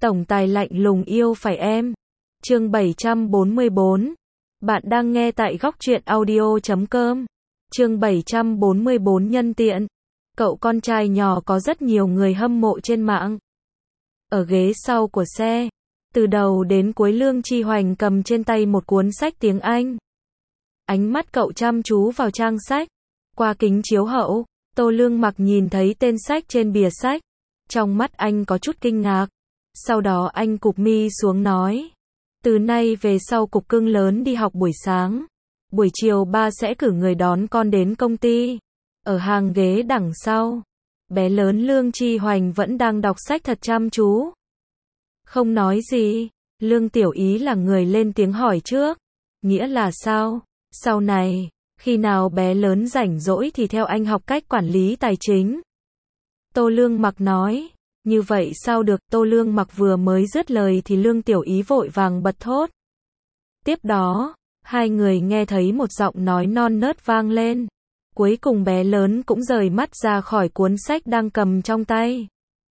Tổng tài lạnh lùng yêu phải em. Chương 744. Bạn đang nghe tại góc truyện audio.com. Chương 744 nhân tiện. Cậu con trai nhỏ có rất nhiều người hâm mộ trên mạng. Ở ghế sau của xe, từ đầu đến cuối Lương Chi Hoành cầm trên tay một cuốn sách tiếng Anh. Ánh mắt cậu chăm chú vào trang sách. Qua kính chiếu hậu, Tô Lương Mặc nhìn thấy tên sách trên bìa sách. Trong mắt anh có chút kinh ngạc. Sau đó anh cụp mi xuống nói. Từ nay về sau cục cưng lớn đi học buổi sáng. Buổi chiều ba sẽ cử người đón con đến công ty. Ở hàng ghế đằng sau, bé lớn Lương Chi Hoành vẫn đang đọc sách thật chăm chú. Không nói gì, Lương Tiểu Ý là người lên tiếng hỏi trước. Nghĩa là sao? Sau này, khi nào bé lớn rảnh rỗi thì theo anh học cách quản lý tài chính. Tô Lương Mặc nói. Như vậy sao được? Tô Lương Mặc vừa mới dứt lời thì Lương Tiểu Ý vội vàng bật thốt. Tiếp đó, hai người nghe thấy một giọng nói non nớt vang lên. Cuối cùng bé lớn cũng rời mắt ra khỏi cuốn sách đang cầm trong tay.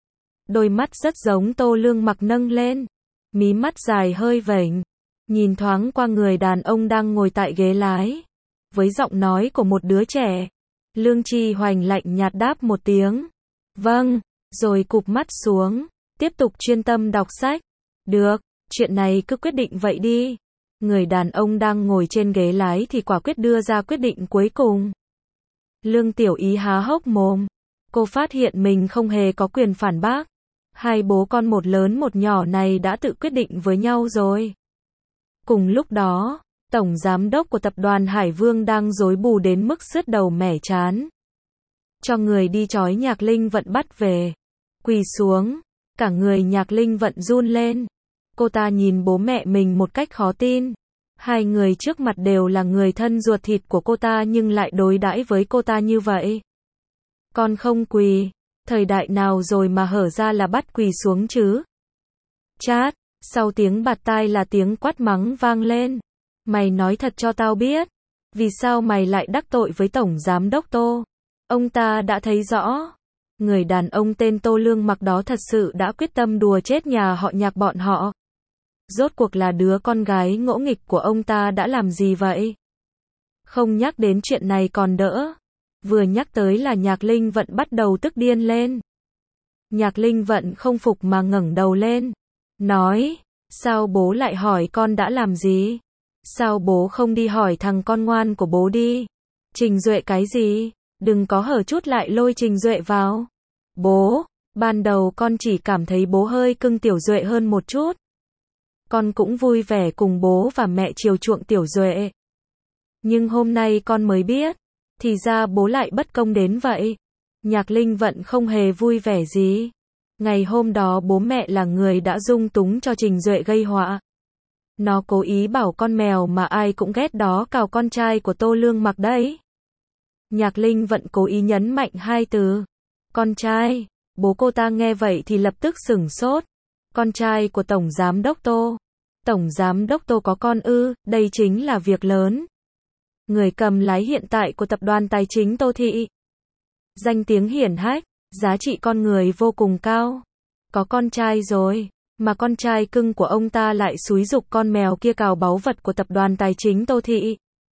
Đôi mắt rất giống Tô Lương Mặc nâng lên. Mí mắt dài hơi vểnh. Nhìn thoáng qua người đàn ông đang ngồi tại ghế lái. Với giọng nói của một đứa trẻ. Lương Chi Hoành lạnh nhạt đáp một tiếng. Vâng. Rồi cụp mắt xuống. Tiếp tục chuyên tâm đọc sách. Được. Chuyện này cứ quyết định vậy đi. Người đàn ông đang ngồi trên ghế lái thì quả quyết đưa ra quyết định cuối cùng. Lương Tiểu Ý há hốc mồm. Cô phát hiện mình không hề có quyền phản bác. Hai bố con một lớn một nhỏ này đã tự quyết định với nhau rồi. Cùng lúc đó, Tổng Giám đốc của tập đoàn Hải Vương đang rối bù đến mức sứt đầu mẻ trán. Cho người đi trói Nhạc Linh Vận bắt về. Quỳ xuống. Cả người Nhạc Linh Vận run lên. Cô ta nhìn bố mẹ mình một cách khó tin. Hai người trước mặt đều là người thân ruột thịt của cô ta nhưng lại đối đãi với cô ta như vậy. Con không quỳ. Thời đại nào rồi mà hở ra là bắt quỳ xuống chứ? Chát. Sau tiếng bạt tai là tiếng quát mắng vang lên. Mày nói thật cho tao biết. Vì sao mày lại đắc tội với Tổng Giám đốc Tô? Ông ta đã thấy rõ. Người đàn ông tên Tô Lương Mặc đó thật sự đã quyết tâm đùa chết nhà họ Nhạc bọn họ. Rốt cuộc là đứa con gái ngỗ nghịch của ông ta đã làm gì vậy? Không nhắc đến chuyện này còn đỡ. Vừa nhắc tới là Nhạc Linh Vận bắt đầu tức điên lên. Nhạc Linh Vận không phục mà ngẩng đầu lên. Nói, sao bố lại hỏi con đã làm gì? Sao bố không đi hỏi thằng con ngoan của bố đi? Trình Duệ cái gì? Đừng có hở chút lại lôi Trình Duệ vào. Bố, ban đầu con chỉ cảm thấy bố hơi cưng Tiểu Duệ hơn một chút. Con cũng vui vẻ cùng bố và mẹ chiều chuộng Tiểu Duệ. Nhưng hôm nay con mới biết, thì ra bố lại bất công đến vậy. Nhạc Linh Vận không hề vui vẻ gì. Ngày hôm đó bố mẹ là người đã dung túng cho Trình Duệ gây họa. Nó cố ý bảo con mèo mà ai cũng ghét đó cào con trai của Tô Lương Mặc đấy. Nhạc Linh Vận cố ý nhấn mạnh hai từ. Con trai. Bố cô ta nghe vậy thì lập tức sửng sốt. Con trai của Tổng Giám đốc Tô. Tổng Giám đốc Tô có con ư? Đây chính là việc lớn. Người cầm lái hiện tại của tập đoàn tài chính Tô Thị. Danh tiếng hiển hách, giá trị con người vô cùng cao. Có con trai rồi, mà con trai cưng của ông ta lại xúi giục con mèo kia cào báu vật của tập đoàn tài chính Tô Thị.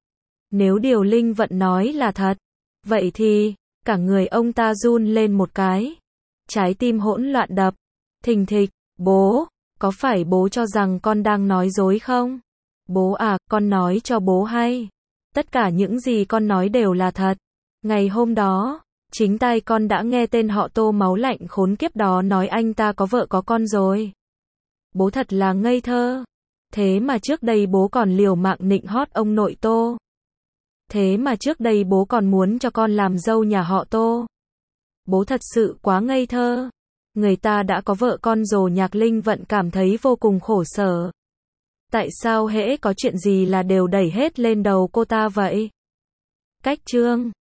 Nếu điều Linh Vận nói là thật, vậy thì, cả người ông ta run lên một cái. Trái tim hỗn loạn đập. Thình thịch. Bố, có phải bố cho rằng con đang nói dối không? Bố à, con nói cho bố hay. Tất cả những gì con nói đều là thật. Ngày hôm đó, chính tai con đã nghe tên họ Tô máu lạnh khốn kiếp đó nói anh ta có vợ có con rồi. Bố thật là ngây thơ. Thế mà trước đây bố còn liều mạng nịnh hót ông nội Tô. Thế mà trước đây bố còn muốn cho con làm dâu nhà họ Tô. Bố thật sự quá ngây thơ. Người ta đã có vợ con rồi. Nhạc Linh Vận cảm thấy vô cùng khổ sở. Tại sao hễ có chuyện gì là đều đẩy hết lên đầu cô ta vậy? Cách chương